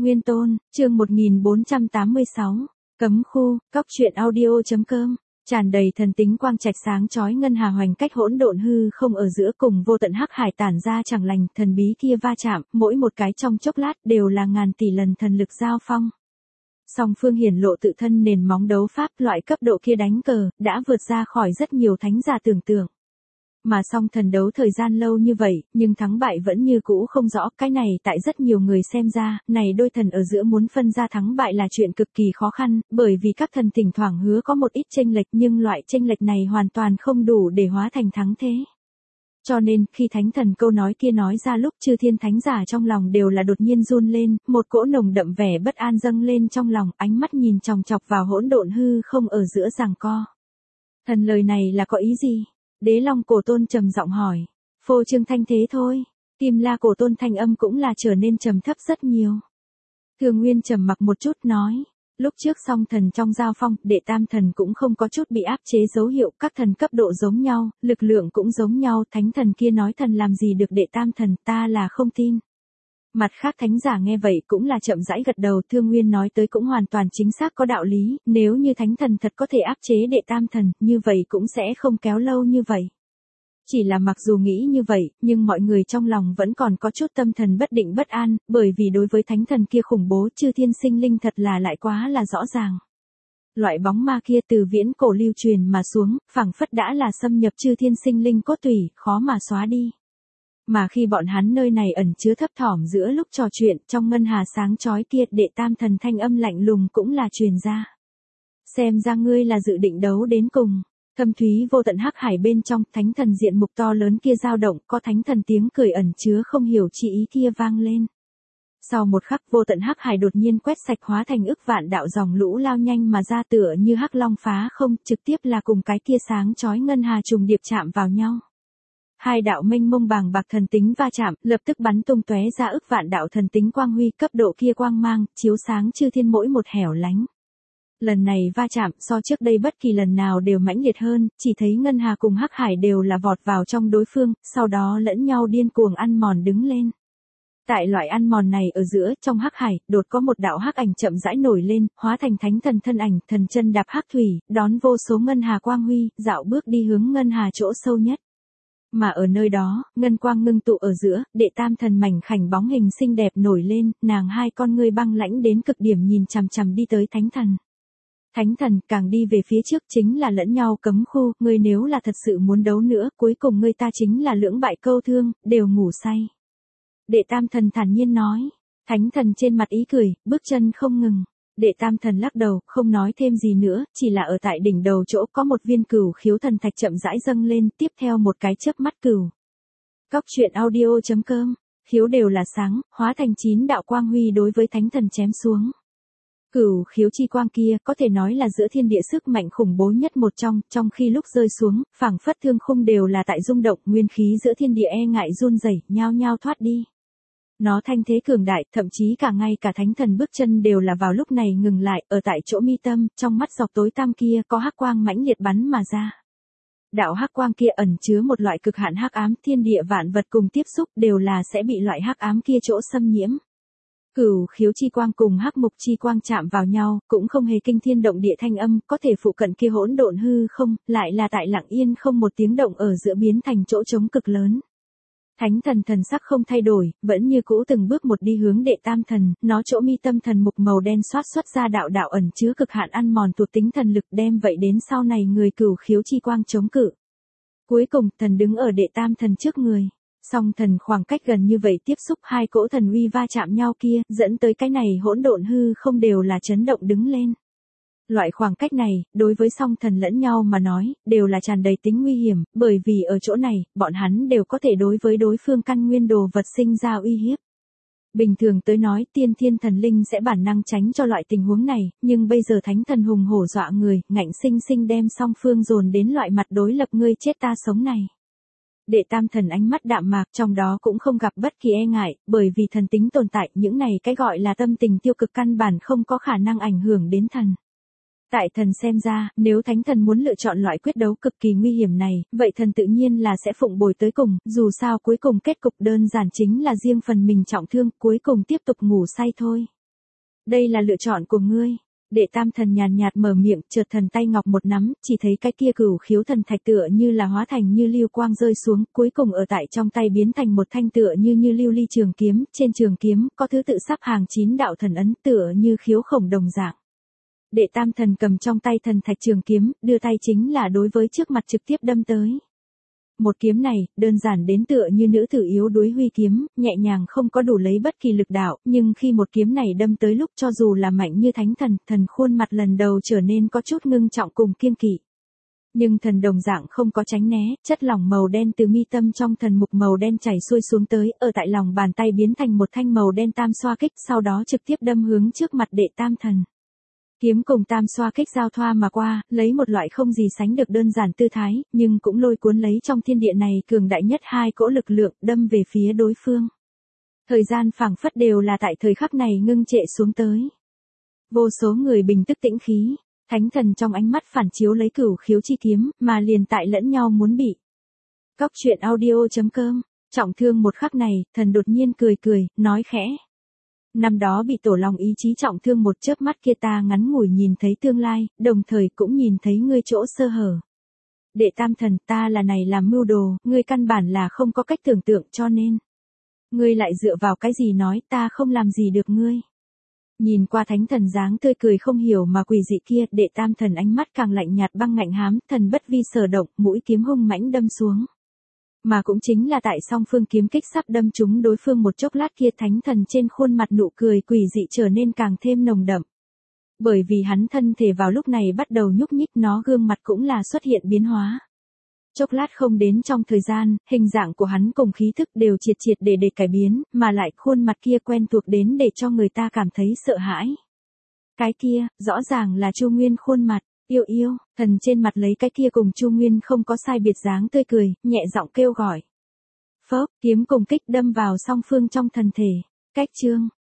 Nguyên Tôn, chương 1486, Cấm khu, cóc truyện audio.com, tràn đầy thần tính quang trạch sáng chói ngân hà hoành cách hỗn độn hư không ở giữa cùng vô tận hắc hải tản ra chẳng lành, thần bí kia va chạm, mỗi một cái trong chốc lát đều là ngàn tỷ lần thần lực giao phong. Song phương hiển lộ tự thân nền móng đấu pháp, loại cấp độ kia đánh cờ, đã vượt ra khỏi rất nhiều thánh giả tưởng tượng. Mà song thần đấu thời gian lâu như vậy, nhưng thắng bại vẫn như cũ không rõ, cái này tại rất nhiều người xem ra, này đôi thần ở giữa muốn phân ra thắng bại là chuyện cực kỳ khó khăn, bởi vì các thần thỉnh thoảng hứa có một ít chênh lệch nhưng loại chênh lệch này hoàn toàn không đủ để hóa thành thắng thế. Cho nên, khi thánh thần câu nói kia nói ra lúc chư thiên thánh giả trong lòng đều là đột nhiên run lên, một cỗ nồng đậm vẻ bất an dâng lên trong lòng, ánh mắt nhìn chòng chọc vào hỗn độn hư không ở giữa giằng co. Thần lời này là có ý gì? Đế Long Cổ Tôn trầm giọng hỏi. Phô trương thanh thế thôi. Kim La Cổ Tôn thanh âm cũng là trở nên trầm thấp rất nhiều. Thường Nguyên trầm mặc một chút nói. Lúc trước song thần trong giao phong, đệ tam thần cũng không có chút bị áp chế dấu hiệu, các thần cấp độ giống nhau, lực lượng cũng giống nhau, thánh thần kia nói thần làm gì được đệ tam thần, ta là không tin. Mặt khác thánh giả nghe vậy cũng là chậm rãi gật đầu, Thương Nguyên nói tới cũng hoàn toàn chính xác có đạo lý, nếu như thánh thần thật có thể áp chế đệ tam thần, như vậy cũng sẽ không kéo lâu như vậy. Chỉ là mặc dù nghĩ như vậy, nhưng mọi người trong lòng vẫn còn có chút tâm thần bất định bất an, bởi vì đối với thánh thần kia khủng bố chư thiên sinh linh thật là lại quá là rõ ràng. Loại bóng ma kia từ viễn cổ lưu truyền mà xuống, phảng phất đã là xâm nhập chư thiên sinh linh cốt tủy, khó mà xóa đi. Mà khi bọn hắn nơi này ẩn chứa thấp thỏm giữa lúc trò chuyện, trong ngân hà sáng chói kia, đệ tam thần thanh âm lạnh lùng cũng là truyền ra. Xem ra ngươi là dự định đấu đến cùng. Thâm thúy vô tận hắc hải bên trong, thánh thần diện mục to lớn kia dao động, có thánh thần tiếng cười ẩn chứa không hiểu chi ý kia vang lên. Sau một khắc, vô tận hắc hải đột nhiên quét sạch hóa thành ức vạn đạo dòng lũ lao nhanh mà ra tựa như hắc long phá không, trực tiếp là cùng cái kia sáng chói ngân hà trùng điệp chạm vào nhau. Hai đạo mênh mông bàng bạc thần tính va chạm, lập tức bắn tung tóe ra ức vạn đạo thần tính quang huy, cấp độ kia quang mang, chiếu sáng chư thiên mỗi một hẻo lánh. Lần này va chạm so trước đây bất kỳ lần nào đều mãnh liệt hơn, chỉ thấy ngân hà cùng hắc hải đều là vọt vào trong đối phương, sau đó lẫn nhau điên cuồng ăn mòn đứng lên. Tại loại ăn mòn này ở giữa, trong hắc hải, đột có một đạo hắc ảnh chậm rãi nổi lên, hóa thành thánh thần thân ảnh, thần chân đạp hắc thủy, đón vô số ngân hà quang huy, dạo bước đi hướng ngân hà chỗ sâu nhất. Mà ở nơi đó, ngân quang ngưng tụ ở giữa, đệ tam thần mảnh khảnh bóng hình xinh đẹp nổi lên, nàng hai con ngươi băng lãnh đến cực điểm nhìn chằm chằm đi tới thánh thần. Thánh thần càng đi về phía trước chính là lẫn nhau cấm khu, ngươi nếu là thật sự muốn đấu nữa, cuối cùng ngươi ta chính là lưỡng bại câu thương, đều ngủ say. Đệ tam thần thản nhiên nói, thánh thần trên mặt ý cười, bước chân không ngừng. Đệ tam thần lắc đầu, không nói thêm gì nữa, chỉ là ở tại đỉnh đầu chỗ có một viên cửu khiếu thần thạch chậm rãi dâng lên, tiếp theo một cái chớp mắt cửu. Cóc truyện audio.com, khiếu đều là sáng, hóa thành 9 đạo quang huy đối với thánh thần chém xuống. Cửu khiếu chi quang kia có thể nói là giữa thiên địa sức mạnh khủng bố nhất một trong khi lúc rơi xuống, phảng phất thương khung đều là tại rung động, nguyên khí giữa thiên địa e ngại run rẩy, nhao nhao thoát đi. Nó thanh thế cường đại, thậm chí cả ngay cả thánh thần bước chân đều là vào lúc này ngừng lại, ở tại chỗ mi tâm, trong mắt dọc tối tăm kia có hắc quang mãnh liệt bắn mà ra. Đạo hắc quang kia ẩn chứa một loại cực hạn hắc ám, thiên địa vạn vật cùng tiếp xúc đều là sẽ bị loại hắc ám kia chỗ xâm nhiễm. Cửu khiếu chi quang cùng hắc mục chi quang chạm vào nhau, cũng không hề kinh thiên động địa thanh âm, có thể phụ cận kia hỗn độn hư không, lại là tại lặng yên không một tiếng động ở giữa biến thành chỗ trống cực lớn. Thánh thần thần sắc không thay đổi, vẫn như cũ từng bước một đi hướng đệ tam thần, nó chỗ mi tâm thần mục màu đen xoát xuất ra đạo đạo ẩn chứa cực hạn ăn mòn thuộc tính thần lực, đem vậy đến sau này người cửu khiếu chi quang chống cự. Cuối cùng, thần đứng ở đệ tam thần trước người. Song thần khoảng cách gần như vậy tiếp xúc hai cỗ thần uy va chạm nhau kia, dẫn tới cái này hỗn độn hư không đều là chấn động đứng lên. Loại khoảng cách này, đối với song thần lẫn nhau mà nói, đều là tràn đầy tính nguy hiểm, bởi vì ở chỗ này, bọn hắn đều có thể đối với đối phương căn nguyên đồ vật sinh ra uy hiếp. Bình thường tới nói, tiên thiên thần linh sẽ bản năng tránh cho loại tình huống này, nhưng bây giờ thánh thần hùng hổ dọa người, ngạnh sinh sinh đem song phương dồn đến loại mặt đối lập ngươi chết ta sống này. Đệ tam thần ánh mắt đạm mạc, trong đó cũng không gặp bất kỳ e ngại, bởi vì thần tính tồn tại, những này cái gọi là tâm tình tiêu cực căn bản không có khả năng ảnh hưởng đến thần. Tại thần xem ra, nếu thánh thần muốn lựa chọn loại quyết đấu cực kỳ nguy hiểm này, vậy thần tự nhiên là sẽ phụng bồi tới cùng, dù sao cuối cùng kết cục đơn giản chính là riêng phần mình trọng thương, cuối cùng tiếp tục ngủ say thôi. Đây là lựa chọn của ngươi. Đệ tam thần nhàn nhạt mở miệng, chợt thần tay ngọc một nắm, chỉ thấy cái kia cửu khiếu thần thạch tựa như là hóa thành như lưu quang rơi xuống, cuối cùng ở tại trong tay biến thành một thanh tựa như lưu ly trường kiếm, trên trường kiếm có thứ tự sắp hàng 9 đạo thần ấn tựa như khiếu khổng đồng dạng. Đệ tam thần cầm trong tay thần thạch trường kiếm, đưa tay chính là đối với trước mặt trực tiếp đâm tới. Một kiếm này, đơn giản đến tựa như nữ tử yếu đuối huy kiếm, nhẹ nhàng không có đủ lấy bất kỳ lực đạo, nhưng khi một kiếm này đâm tới lúc cho dù là mạnh như thánh thần, thần khuôn mặt lần đầu trở nên có chút ngưng trọng cùng kiêng kỵ. Nhưng thần đồng dạng không có tránh né, chất lỏng màu đen từ mi tâm trong thần mục màu đen chảy xuôi xuống tới, ở tại lòng bàn tay biến thành một thanh màu đen tam xoa kích, sau đó trực tiếp đâm hướng trước mặt đệ tam thần. Kiếm cùng tam xoa kích giao thoa mà qua, lấy một loại không gì sánh được đơn giản tư thái, nhưng cũng lôi cuốn lấy trong thiên địa này cường đại nhất hai cỗ lực lượng đâm về phía đối phương. Thời gian phảng phất đều là tại thời khắc này ngưng trệ xuống tới. Vô số người bình tức tĩnh khí, thánh thần trong ánh mắt phản chiếu lấy cửu khiếu chi kiếm, mà liền tại lẫn nhau muốn bị. Cóc truyện audio.com, trọng thương một khắc này, thần đột nhiên cười cười, nói khẽ. Năm đó bị tổ lòng ý chí trọng thương một chớp mắt kia ta ngắn ngủi nhìn thấy tương lai, đồng thời cũng nhìn thấy ngươi chỗ sơ hở. Đệ tam thần, ta là này làm mưu đồ, ngươi căn bản là không có cách tưởng tượng cho nên. Ngươi lại dựa vào cái gì nói ta không làm gì được ngươi. Nhìn qua thánh thần dáng tươi cười không hiểu mà quỷ dị kia, đệ tam thần ánh mắt càng lạnh nhạt băng ngạnh hám, thần bất vi sở động, mũi kiếm hung mãnh đâm xuống. Mà cũng chính là tại song phương kiếm kích sắp đâm trúng đối phương một chốc lát kia, thánh thần trên khuôn mặt nụ cười quỷ dị trở nên càng thêm nồng đậm. Bởi vì hắn thân thể vào lúc này bắt đầu nhúc nhích, nó gương mặt cũng là xuất hiện biến hóa. Chốc lát không đến trong thời gian, hình dạng của hắn cùng khí thức đều triệt để cải biến, mà lại khuôn mặt kia quen thuộc đến để cho người ta cảm thấy sợ hãi. Cái kia, rõ ràng là Chu Nguyên khuôn mặt. Yêu, thần trên mặt lấy cái kia cùng Chu Nguyên không có sai biệt dáng tươi cười, nhẹ giọng kêu gọi. Phốc, kiếm cùng kích đâm vào song phương trong thần thể. Cách chương.